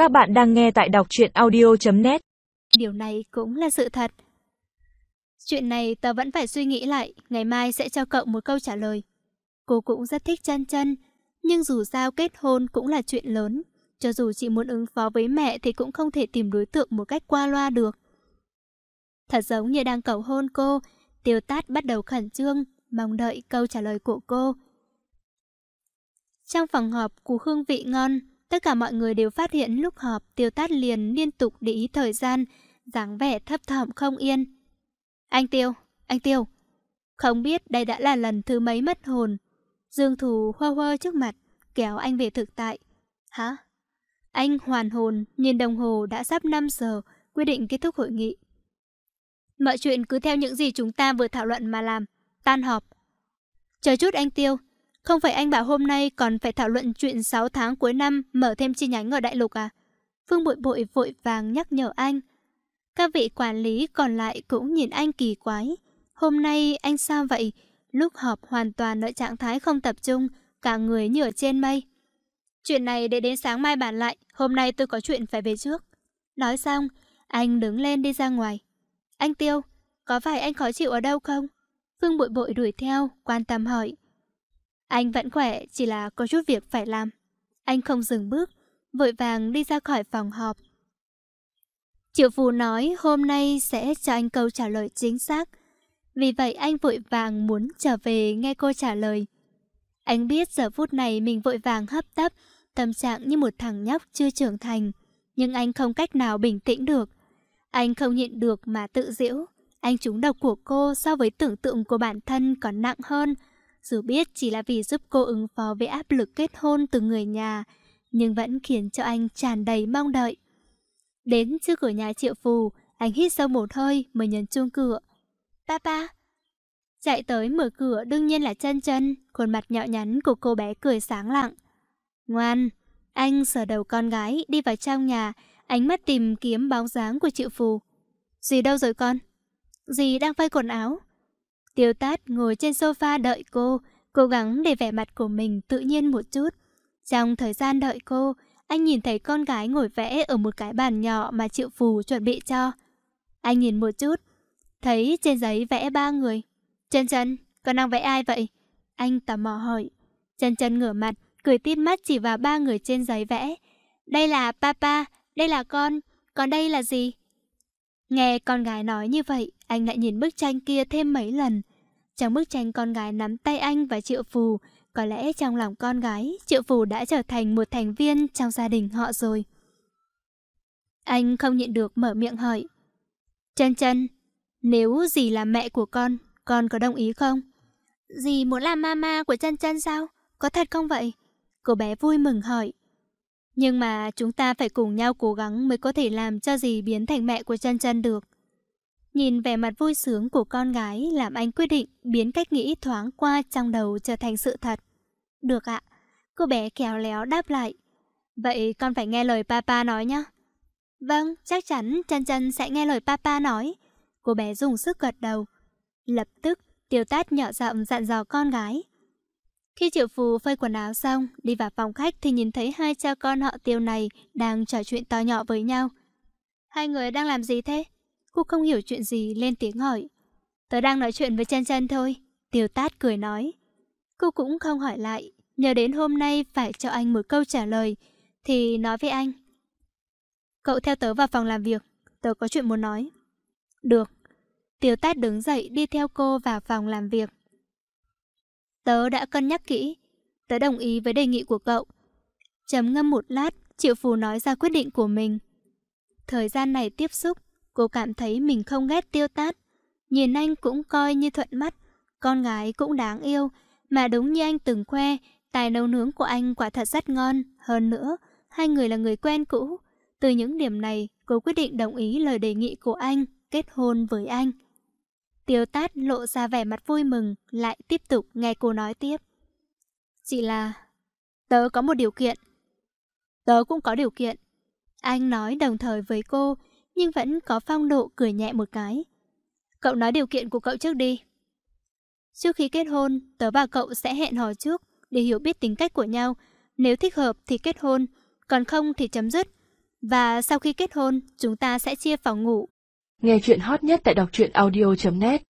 Các bạn đang nghe tại đọc truyện audio.net. Điều này cũng là sự thật. Chuyện này tớ vẫn phải suy nghĩ lại, ngày mai sẽ cho cậu một câu trả lời. Cô cũng rất thích Chân Chân, nhưng dù sao kết hôn cũng là chuyện lớn. Cho dù chị muốn ứng phó với mẹ thì cũng không thể tìm đối tượng một cách qua loa được. Thật giống như đang cầu hôn cô, Tiêu Tát bắt đầu khẩn trương, mong đợi câu trả lời của cô. Trong phòng họp của hương vị ngon, tất cả mọi người đều phát hiện lúc họp Tiêu Tát liền liên tục để ý thời gian, dáng vẻ thấp thỏm không yên. Anh Tiêu, không biết đây đã là lần thứ mấy mất hồn. Dương Thù hơ hơ trước mặt, kéo anh về thực tại. Hả? Anh hoàn hồn, nhìn đồng hồ đã sắp 5 giờ, quyết định kết thúc hội nghị. Mọi chuyện cứ theo những gì chúng ta vừa thảo luận mà làm. Tan họp. Chờ chút anh Tiêu, không phải anh bảo hôm nay còn phải thảo luận chuyện 6 tháng cuối năm mở thêm chi nhánh ở Đại Lục à? Phương Bội Bội vội vàng nhắc nhở anh. Các vị quản lý còn lại cũng nhìn anh kỳ quái. Hôm nay anh sao vậy? Lúc họp hoàn toàn ở trạng thái không tập trung, cả người như ở trên mây. Chuyện này để đến sáng mai bàn lại, hôm nay tôi có chuyện phải về trước. Nói xong, anh đứng lên đi ra ngoài. Anh Tiêu, có phải anh khó chịu ở đâu không? Phương Bội Bội đuổi theo, quan tâm hỏi. Anh vẫn khỏe, chỉ là có chút việc phải làm. Anh không dừng bước, vội vàng đi ra khỏi phòng họp. Triệu Phù nói hôm nay sẽ cho anh câu trả lời chính xác. Vì vậy anh vội vàng muốn trở về nghe cô trả lời. Anh biết giờ phút này mình vội vàng hấp tấp, tâm trạng như một thằng nhóc chưa trưởng thành. Nhưng anh không cách nào bình tĩnh được. Anh không nhịn được mà tự giễu. Anh trúng độc của cô so với tưởng tượng của bản thân còn nặng hơn. Dù biết chỉ là vì giúp cô ứng phó với áp lực kết hôn từ người nhà, nhưng vẫn khiến cho anh tràn đầy mong đợi. Đến trước cửa nhà Triệu Phù, anh hít sâu một hơi mới nhấn chuông cửa. Papa! Chạy tới mở cửa đương nhiên là Chân Chân, khuôn mặt nhỏ nhắn của cô bé cười sáng lặng. Ngoan! Anh sờ đầu con gái đi vào trong nhà, ánh mắt tìm kiếm bóng dáng của Triệu Phù. Dì đâu rồi con? Dì đang phơi quần áo. Tiêu Tát ngồi trên sofa đợi cô, cố gắng để vẻ mặt của mình tự nhiên một chút. Trong thời gian đợi cô, anh nhìn thấy con gái ngồi vẽ ở một cái bàn nhỏ mà Triệu Phù chuẩn bị cho. Anh nhìn một chút, thấy trên giấy vẽ 3 người. Chân Chân, con đang vẽ ai vậy? Anh tò mò hỏi. Chân Chân ngửa mặt, cười tít mắt chỉ vào 3 người trên giấy vẽ. Đây là Papa, đây là con, còn đây là gì? Nghe con gái nói như vậy, anh lại nhìn bức tranh kia thêm mấy lần. Trong bức tranh con gái nắm tay anh và Triệu Phù, có lẽ trong lòng con gái, Triệu Phù đã trở thành một thành viên trong gia đình họ rồi. Anh không nhịn được mở miệng hỏi. Chân Chân, nếu dì là mẹ của con có đồng ý không? Dì muốn làm mama của Chân Chân sao? Có thật không vậy? Cô bé vui mừng hỏi. Nhưng mà chúng ta phải cùng nhau cố gắng mới có thể làm cho dì biến thành mẹ của Chân Chân được. Nhìn vẻ mặt vui sướng của con gái làm anh quyết định biến cách nghĩ thoáng qua trong đầu trở thành sự thật. Được ạ. Cô bé khéo léo đáp lại. Vậy con phải nghe lời Papa nói nhé. Vâng, chắc chắn Chân Chân sẽ nghe lời Papa nói. Cô bé dùng sức gật đầu. Lập tức Tiêu Tát nhỏ giọng dặn dò con gái. Khi Triệu Phù phơi quần áo xong, đi vào phòng khách thì nhìn thấy hai cha con họ Tiêu này đang trò chuyện to nhỏ với nhau. Hai người đang làm gì thế? Cô không hiểu chuyện gì lên tiếng hỏi. Tớ đang nói chuyện với Chân Chân thôi. Tiêu Tát cười nói. Cô cũng không hỏi lại, nhớ đến hôm nay phải cho anh một câu trả lời, thì nói với anh. Cậu theo tớ vào phòng làm việc, tớ có chuyện muốn nói. Được. Tiêu Tát đứng dậy đi theo cô vào phòng làm việc. Tớ đã cân nhắc kỹ, tớ đồng ý với đề nghị của cậu. Trầm ngâm một lát, Triệu Phù nói ra quyết định của mình. Thời gian này tiếp xúc, cô cảm thấy mình không ghét Tiêu Tát. Nhìn anh cũng coi như thuận mắt, con gái cũng đáng yêu. Mà đúng như anh từng khoe, tài nấu nướng của anh quả thật rất ngon. Hơn nữa, hai người là người quen cũ. Từ những điểm này, cô quyết định đồng ý lời đề nghị của anh, kết hôn với anh. Tiêu Tát lộ ra vẻ mặt vui mừng, lại tiếp tục nghe cô nói tiếp. Chỉ là, tớ có một điều kiện. Tớ cũng có điều kiện. Anh nói đồng thời với cô, nhưng vẫn có phong độ cười nhẹ một cái. Cậu nói điều kiện của cậu trước đi. Trước khi kết hôn, tớ và cậu sẽ hẹn hò trước để hiểu biết tính cách của nhau. Nếu thích hợp thì kết hôn, còn không thì chấm dứt. Và sau khi kết hôn, chúng ta sẽ chia phòng ngủ. Nghe chuyện hot nhất tại đọc truyện audio.net